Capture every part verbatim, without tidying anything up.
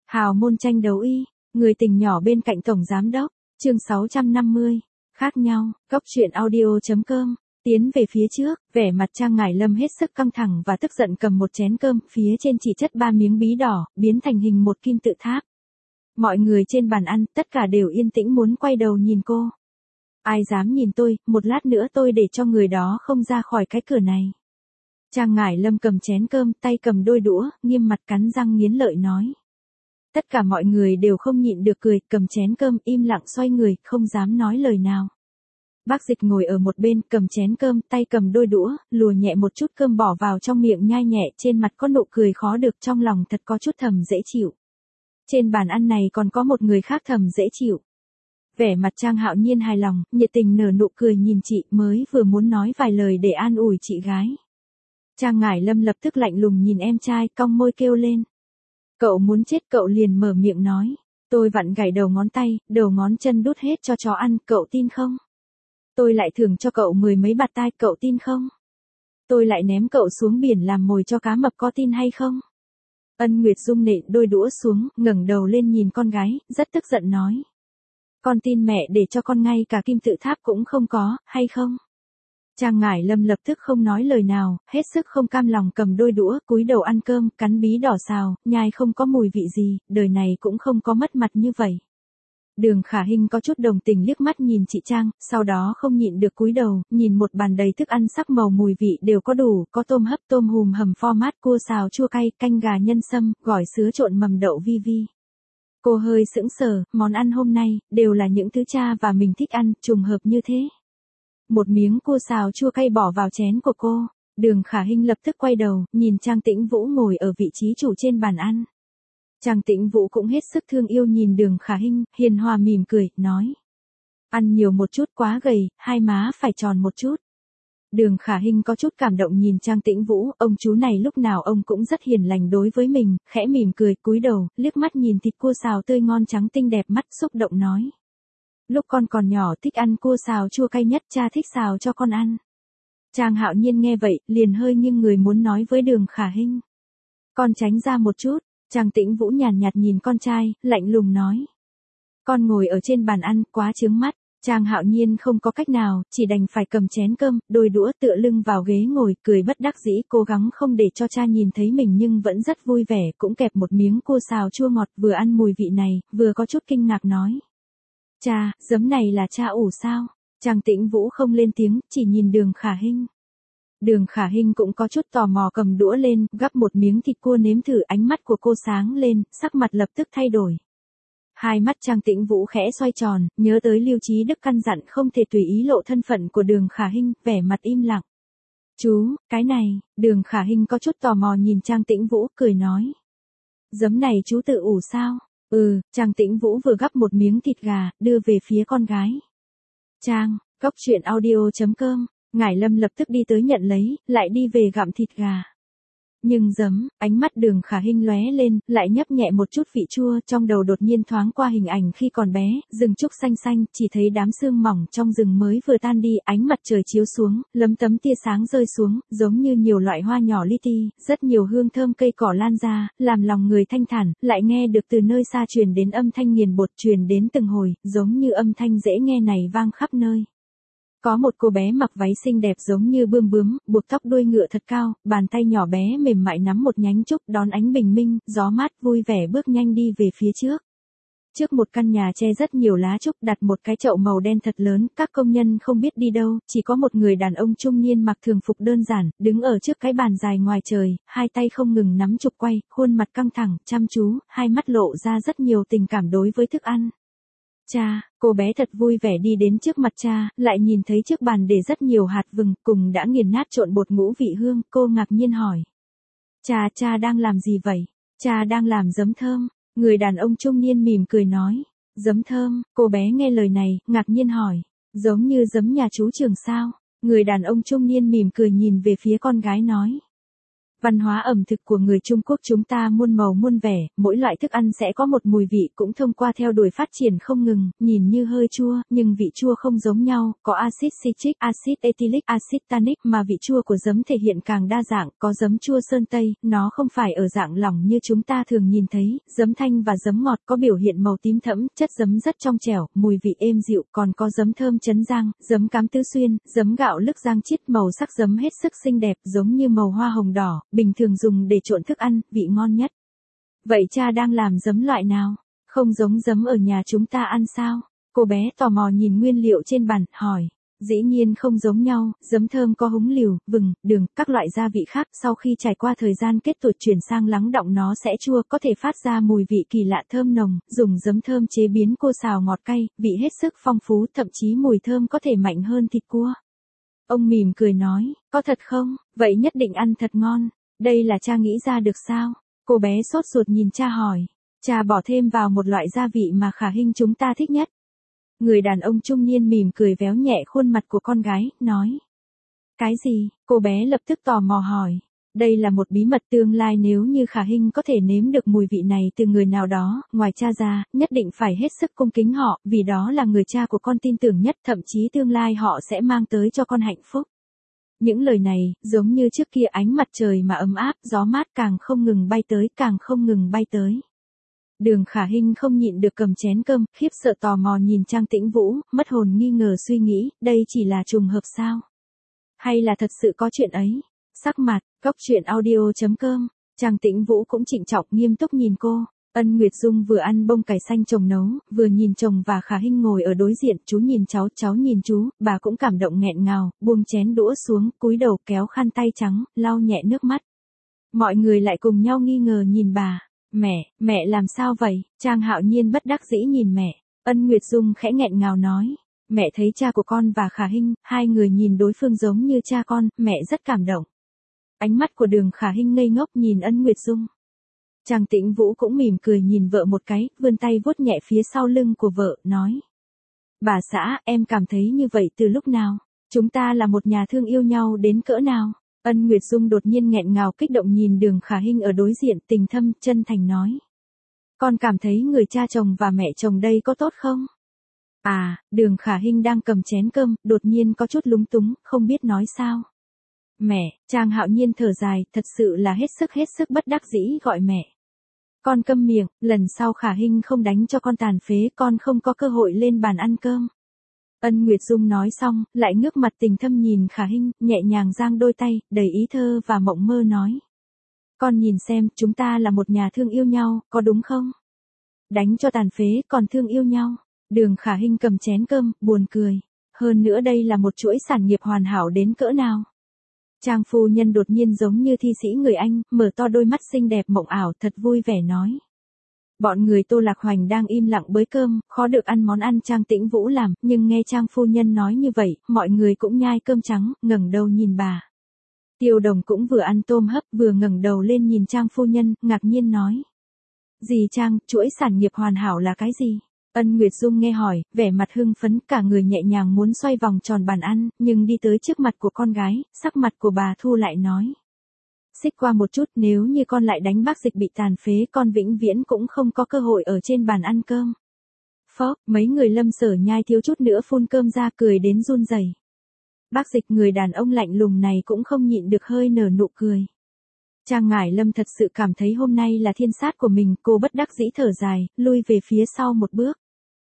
Hào môn tranh đấu y, người tình nhỏ bên cạnh tổng giám đốc, chương sáu trăm năm mươi, khác nhau, góc truyện audio.com, tiến về phía trước, vẻ mặt Trang Ngải Lâm hết sức căng thẳng và tức giận cầm một chén cơm, phía trên chỉ chất ba miếng bí đỏ, biến thành hình một kim tự tháp. Mọi người trên bàn ăn, tất cả đều yên tĩnh muốn quay đầu nhìn cô. Ai dám nhìn tôi, một lát nữa tôi để cho người đó không ra khỏi cái cửa này. Trang Ngải Lâm cầm chén cơm, tay cầm đôi đũa, nghiêm mặt cắn răng nghiến lợi nói. Tất cả mọi người đều không nhịn được cười, cầm chén cơm im lặng xoay người, không dám nói lời nào. Bác Dịch ngồi ở một bên, cầm chén cơm, tay cầm đôi đũa, lùa nhẹ một chút cơm bỏ vào trong miệng nhai nhẹ, trên mặt có nụ cười khó được, trong lòng thật có chút thầm dễ chịu. Trên bàn ăn này còn có một người khác thầm dễ chịu. Vẻ mặt Trang Hạo Nhiên hài lòng, nhiệt tình nở nụ cười nhìn chị, mới vừa muốn nói vài lời để an ủi chị gái. Trang Ngải Lâm lập tức lạnh lùng nhìn em trai, cong môi kêu lên. Cậu muốn chết, cậu liền mở miệng nói. Tôi vặn gảy đầu ngón tay, đầu ngón chân đút hết cho chó ăn, cậu tin không? Tôi lại thưởng cho cậu mười mấy bạt tai, cậu tin không? Tôi lại ném cậu xuống biển làm mồi cho cá mập, có tin hay không? Ân Nguyệt Dung nện đôi đũa xuống, ngẩng đầu lên nhìn con gái, rất tức giận nói. Con tin mẹ để cho con ngay cả kim tự tháp cũng không có, hay không? Trang Ngải Lâm lập tức không nói lời nào, hết sức không cam lòng cầm đôi đũa, cúi đầu ăn cơm, cắn bí đỏ xào, nhai không có mùi vị gì, đời này cũng không có mất mặt như vậy. Đường Khả Hinh có chút đồng tình liếc mắt nhìn chị Trang, sau đó không nhịn được cúi đầu, nhìn một bàn đầy thức ăn sắc màu mùi vị đều có đủ, có tôm hấp, tôm hùm hầm format, cua xào chua cay, canh gà nhân sâm, gỏi sứa trộn mầm đậu vi vi. Cô hơi sững sờ, món ăn hôm nay, đều là những thứ cha và mình thích ăn, trùng hợp như thế. Một miếng cua xào chua cay bỏ vào chén của cô, Đường Khả Hinh lập tức quay đầu, nhìn Trang Tĩnh Vũ ngồi ở vị trí chủ trên bàn ăn. Trang Tĩnh Vũ cũng hết sức thương yêu nhìn Đường Khả Hinh, hiền hòa mỉm cười, nói. Ăn nhiều một chút, quá gầy, hai má phải tròn một chút. Đường Khả Hinh có chút cảm động nhìn Trang Tĩnh Vũ, ông chú này lúc nào ông cũng rất hiền lành đối với mình, khẽ mỉm cười, cúi đầu, liếc mắt nhìn thịt cua xào tươi ngon trắng tinh đẹp mắt, xúc động nói. Lúc con còn nhỏ thích ăn cua xào chua cay nhất, cha thích xào cho con ăn. Trang Hạo Nhiên nghe vậy, liền hơi nghiêng người muốn nói với Đường Khả Hinh. Con tránh ra một chút, Trang Tĩnh Vũ nhàn nhạt nhìn con trai, lạnh lùng nói. Con ngồi ở trên bàn ăn, quá chướng mắt. Trang Hạo Nhiên không có cách nào, chỉ đành phải cầm chén cơm, đôi đũa tựa lưng vào ghế ngồi, cười bất đắc dĩ, cố gắng không để cho cha nhìn thấy mình nhưng vẫn rất vui vẻ, cũng kẹp một miếng cua xào chua ngọt, vừa ăn mùi vị này, vừa có chút kinh ngạc nói. Cha, giấm này là cha ủ sao? Trang Tĩnh Vũ không lên tiếng, chỉ nhìn Đường Khả Hinh. Đường Khả Hinh cũng có chút tò mò cầm đũa lên, gắp một miếng thịt cua nếm thử, ánh mắt của cô sáng lên, sắc mặt lập tức thay đổi. Hai mắt Trang Tĩnh Vũ khẽ xoay tròn, nhớ tới Lưu Chí Đức căn dặn không thể tùy ý lộ thân phận của Đường Khả Hinh, vẻ mặt im lặng. Chú, cái này, Đường Khả Hinh có chút tò mò nhìn Trang Tĩnh Vũ, cười nói. Giấm này chú tự ủ sao? Ừ, Trang Tĩnh Vũ vừa gắp một miếng thịt gà, đưa về phía con gái. Trang, góc truyện audio.com, Ngải Lâm lập tức đi tới nhận lấy, lại đi về gặm thịt gà. Nhưng giấm, ánh mắt Đường Khả Hinh lóe lên, lại nhấp nhẹ một chút vị chua, trong đầu đột nhiên thoáng qua hình ảnh khi còn bé, rừng trúc xanh xanh, chỉ thấy đám sương mỏng trong rừng mới vừa tan đi, ánh mặt trời chiếu xuống, lấm tấm tia sáng rơi xuống, giống như nhiều loại hoa nhỏ li ti, rất nhiều hương thơm cây cỏ lan ra, làm lòng người thanh thản, lại nghe được từ nơi xa truyền đến âm thanh nghiền bột, truyền đến từng hồi, giống như âm thanh dễ nghe này vang khắp nơi. Có một cô bé mặc váy xinh đẹp giống như bươm bướm, buộc tóc đuôi ngựa thật cao, bàn tay nhỏ bé mềm mại nắm một nhánh trúc, đón ánh bình minh, gió mát vui vẻ bước nhanh đi về phía trước. Trước một căn nhà che rất nhiều lá trúc, đặt một cái chậu màu đen thật lớn, các công nhân không biết đi đâu, chỉ có một người đàn ông trung niên mặc thường phục đơn giản, đứng ở trước cái bàn dài ngoài trời, hai tay không ngừng nắm trục quay, khuôn mặt căng thẳng, chăm chú, hai mắt lộ ra rất nhiều tình cảm đối với thức ăn. Cha, cô bé thật vui vẻ đi đến trước mặt cha, lại nhìn thấy trước bàn để rất nhiều hạt vừng, cùng đã nghiền nát trộn bột ngũ vị hương, cô ngạc nhiên hỏi. Cha, cha đang làm gì vậy? Cha đang làm giấm thơm. Người đàn ông trung niên mỉm cười nói. Giấm thơm, cô bé nghe lời này, ngạc nhiên hỏi. Giống như giấm nhà chú Trường sao? Người đàn ông trung niên mỉm cười nhìn về phía con gái nói. Văn hóa ẩm thực của người Trung Quốc chúng ta muôn màu muôn vẻ, mỗi loại thức ăn sẽ có một mùi vị cũng thông qua theo đuổi phát triển không ngừng, nhìn như hơi chua, nhưng vị chua không giống nhau, có axit citric, axit ethylic, axit tannic mà vị chua của giấm thể hiện càng đa dạng, có giấm chua sơn Tây, nó không phải ở dạng lỏng như chúng ta thường nhìn thấy, giấm thanh và giấm ngọt có biểu hiện màu tím thẫm, chất giấm rất trong trẻo, mùi vị êm dịu, còn có giấm thơm Trấn Giang, giấm cám Tứ Xuyên, giấm gạo lức Giang Chiết, màu sắc giấm hết sức xinh đẹp, giống như màu hoa hồng đỏ, bình thường dùng để trộn thức ăn, vị ngon nhất. Vậy cha đang làm giấm loại nào? Không giống giấm ở nhà chúng ta ăn sao? Cô bé tò mò nhìn nguyên liệu trên bàn, hỏi. Dĩ nhiên không giống nhau, giấm thơm có húng liều, vừng, đường, các loại gia vị khác, sau khi trải qua thời gian kết tuột chuyển sang lắng đọng nó sẽ chua, có thể phát ra mùi vị kỳ lạ thơm nồng, dùng giấm thơm chế biến cô xào ngọt cay, vị hết sức phong phú, thậm chí mùi thơm có thể mạnh hơn thịt cua. Ông mỉm cười nói, có thật không? Vậy nhất định ăn thật ngon. Đây là cha nghĩ ra được sao? Cô bé sốt ruột nhìn cha hỏi. Cha bỏ thêm vào một loại gia vị mà Khả Hinh chúng ta thích nhất. Người đàn ông trung niên mỉm cười véo nhẹ khuôn mặt của con gái, nói. Cái gì? Cô bé lập tức tò mò hỏi. Đây là một bí mật tương lai, nếu như Khả Hinh có thể nếm được mùi vị này từ người nào đó, ngoài cha ra, nhất định phải hết sức cung kính họ, vì đó là người cha của con tin tưởng nhất, thậm chí tương lai họ sẽ mang tới cho con hạnh phúc. Những lời này, giống như trước kia ánh mặt trời mà ấm áp, gió mát càng không ngừng bay tới, càng không ngừng bay tới. Đường Khả Hinh không nhịn được cầm chén cơm, khiếp sợ tò mò nhìn Trang Tĩnh Vũ, mất hồn nghi ngờ suy nghĩ, đây chỉ là trùng hợp sao? Hay là thật sự có chuyện ấy? Sắc mặt, góc truyện audio chấm com, Trang Tĩnh Vũ cũng trịnh trọng nghiêm túc nhìn cô. Ân Nguyệt Dung vừa ăn bông cải xanh chồng nấu, vừa nhìn chồng và Khả Hinh ngồi ở đối diện, chú nhìn cháu, cháu nhìn chú, bà cũng cảm động nghẹn ngào, buông chén đũa xuống, cúi đầu kéo khăn tay trắng, lau nhẹ nước mắt. Mọi người lại cùng nhau nghi ngờ nhìn bà. Mẹ, mẹ làm sao vậy? Trang Hạo Nhiên bất đắc dĩ nhìn mẹ. Ân Nguyệt Dung khẽ nghẹn ngào nói. Mẹ thấy cha của con và Khả Hinh, hai người nhìn đối phương giống như cha con, mẹ rất cảm động. Ánh mắt của Đường Khả Hinh ngây ngốc nhìn Ân Nguyệt Dung. Trang Tĩnh Vũ cũng mỉm cười nhìn vợ một cái, vươn tay vuốt nhẹ phía sau lưng của vợ, nói. Bà xã, em cảm thấy như vậy từ lúc nào? Chúng ta là một nhà thương yêu nhau đến cỡ nào? Ân Nguyệt Dung đột nhiên nghẹn ngào kích động nhìn Đường Khả Hinh ở đối diện, tình thâm, chân thành nói. Con cảm thấy người cha chồng và mẹ chồng đây có tốt không? À, Đường Khả Hinh đang cầm chén cơm, đột nhiên có chút lúng túng, không biết nói sao. Mẹ, Trang Hạo Nhiên thở dài, thật sự là hết sức hết sức bất đắc dĩ gọi mẹ. Con câm miệng, lần sau Khả Hinh không đánh cho con tàn phế, con không có cơ hội lên bàn ăn cơm. Ân Nguyệt Dung nói xong, lại ngước mặt tình thâm nhìn Khả Hinh, nhẹ nhàng giang đôi tay, đầy ý thơ và mộng mơ nói. Con nhìn xem, chúng ta là một nhà thương yêu nhau, có đúng không? Đánh cho tàn phế, còn thương yêu nhau. Đường Khả Hinh cầm chén cơm, buồn cười. Hơn nữa đây là một chuỗi sản nghiệp hoàn hảo đến cỡ nào. Trang phu nhân đột nhiên giống như thi sĩ người Anh, mở to đôi mắt xinh đẹp mộng ảo, thật vui vẻ nói. Bọn người Tô Lạc Hoành đang im lặng bới cơm, khó được ăn món ăn Trang Tĩnh Vũ làm, nhưng nghe Trang phu nhân nói như vậy, mọi người cũng nhai cơm trắng, ngẩng đầu nhìn bà. Tiêu Đồng cũng vừa ăn tôm hấp, vừa ngẩng đầu lên nhìn Trang phu nhân, ngạc nhiên nói. Dì Trang, chuỗi sản nghiệp hoàn hảo là cái gì? Ân Nguyệt Dung nghe hỏi, vẻ mặt hưng phấn, cả người nhẹ nhàng muốn xoay vòng tròn bàn ăn, nhưng đi tới trước mặt của con gái, sắc mặt của bà thu lại nói. Xích qua một chút, nếu như con lại đánh Bác Dịch bị tàn phế, con vĩnh viễn cũng không có cơ hội ở trên bàn ăn cơm. Phó, mấy người Lâm Sở nhai thiếu chút nữa phun cơm ra, cười đến run rẩy. Bác Dịch, người đàn ông lạnh lùng này cũng không nhịn được hơi nở nụ cười. Trang Ngải Lâm thật sự cảm thấy hôm nay là thiên sát của mình, cô bất đắc dĩ thở dài, lui về phía sau một bước.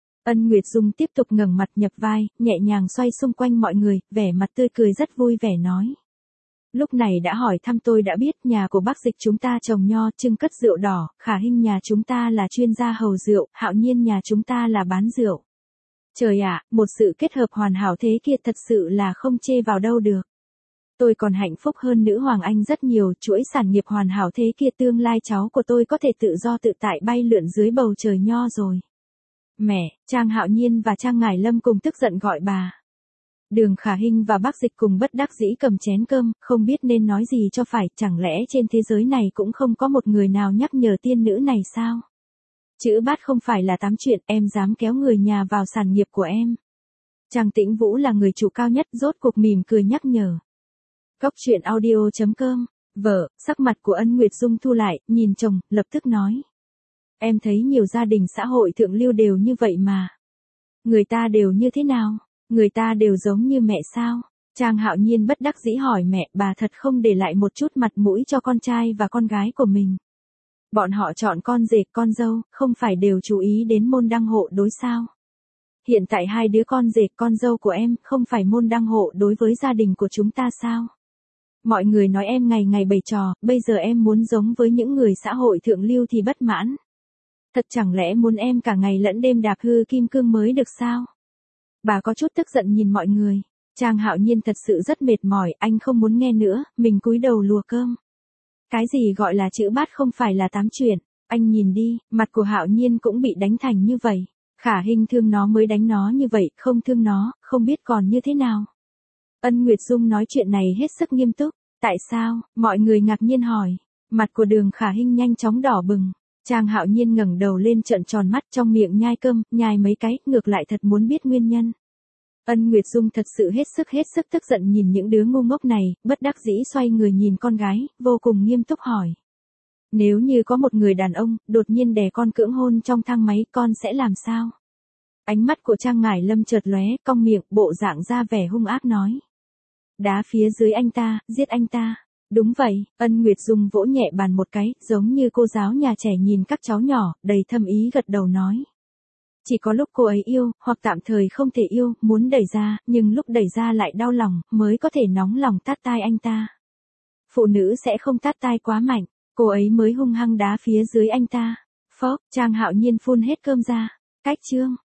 Ân Nguyệt Dung tiếp tục ngẩng mặt nhập vai, nhẹ nhàng xoay xung quanh mọi người, vẻ mặt tươi cười rất vui vẻ nói. Lúc này đã hỏi thăm tôi đã biết, nhà của Bác Dịch chúng ta trồng nho, trưng cất rượu đỏ, Khả Hinh nhà chúng ta là chuyên gia hầu rượu, Hạo Nhiên nhà chúng ta là bán rượu. Trời ạ, một sự kết hợp hoàn hảo thế kia thật sự là không chê vào đâu được. Tôi còn hạnh phúc hơn nữ Hoàng Anh rất nhiều, chuỗi sản nghiệp hoàn hảo thế kia tương lai cháu của tôi có thể tự do tự tại bay lượn dưới bầu trời nho rồi. Mẹ, Trang Hạo Nhiên và Trang Ngải Lâm cùng tức giận gọi bà. Đường Khả Hinh và Bác Dịch cùng bất đắc dĩ cầm chén cơm, không biết nên nói gì cho phải, chẳng lẽ trên thế giới này cũng không có một người nào nhắc nhở tiên nữ này sao? Chữ bát không phải là tám chuyện, em dám kéo người nhà vào sản nghiệp của em. Trang Tĩnh Vũ là người chủ cao nhất, rốt cuộc mỉm cười nhắc nhở. Góc truyện audio chấm com Vợ, sắc mặt của Ân Nguyệt Dung thu lại, nhìn chồng, lập tức nói. Em thấy nhiều gia đình xã hội thượng lưu đều như vậy mà. Người ta đều như thế nào? Người ta đều giống như mẹ sao? Trang Hạo Nhiên bất đắc dĩ hỏi mẹ, bà thật không để lại một chút mặt mũi cho con trai và con gái của mình. Bọn họ chọn con rể con dâu, không phải đều chú ý đến môn đăng hộ đối sao? Hiện tại hai đứa con rể con dâu của em không phải môn đăng hộ đối với gia đình của chúng ta sao? Mọi người nói em ngày ngày bày trò, bây giờ em muốn giống với những người xã hội thượng lưu thì bất mãn. Thật chẳng lẽ muốn em cả ngày lẫn đêm đạp hư kim cương mới được sao? Bà có chút tức giận nhìn mọi người. Trang Hạo Nhiên thật sự rất mệt mỏi, anh không muốn nghe nữa, mình cúi đầu lùa cơm. Cái gì gọi là chữ bát không phải là tám chuyện, anh nhìn đi, mặt của Hạo Nhiên cũng bị đánh thành như vậy. Khả Hinh thương nó mới đánh nó như vậy, không thương nó, không biết còn như thế nào. Ân Nguyệt Dung nói chuyện này hết sức nghiêm túc. Tại sao? Mọi người ngạc nhiên hỏi. Mặt của Đường Khả Hinh nhanh chóng đỏ bừng. Trang Hạo Nhiên ngẩng đầu lên trợn tròn mắt trong miệng nhai cơm, nhai mấy cái, ngược lại thật muốn biết nguyên nhân. Ân Nguyệt Dung thật sự hết sức hết sức tức giận nhìn những đứa ngu ngốc này, bất đắc dĩ xoay người nhìn con gái, vô cùng nghiêm túc hỏi. Nếu như có một người đàn ông, đột nhiên đè con cưỡng hôn trong thang máy, con sẽ làm sao? Ánh mắt của Trang Ngải Lâm chợt lóe, cong miệng, bộ dạng ra vẻ hung ác nói. Đá phía dưới anh ta, giết anh ta. Đúng vậy, Ân Nguyệt Dung vỗ nhẹ bàn một cái, giống như cô giáo nhà trẻ nhìn các cháu nhỏ, đầy thâm ý gật đầu nói. Chỉ có lúc cô ấy yêu, hoặc tạm thời không thể yêu, muốn đẩy ra, nhưng lúc đẩy ra lại đau lòng, mới có thể nóng lòng tát tai anh ta. Phụ nữ sẽ không tát tai quá mạnh, cô ấy mới hung hăng đá phía dưới anh ta. Phốc, Trang Hạo Nhiên phun hết cơm ra. Cách chương.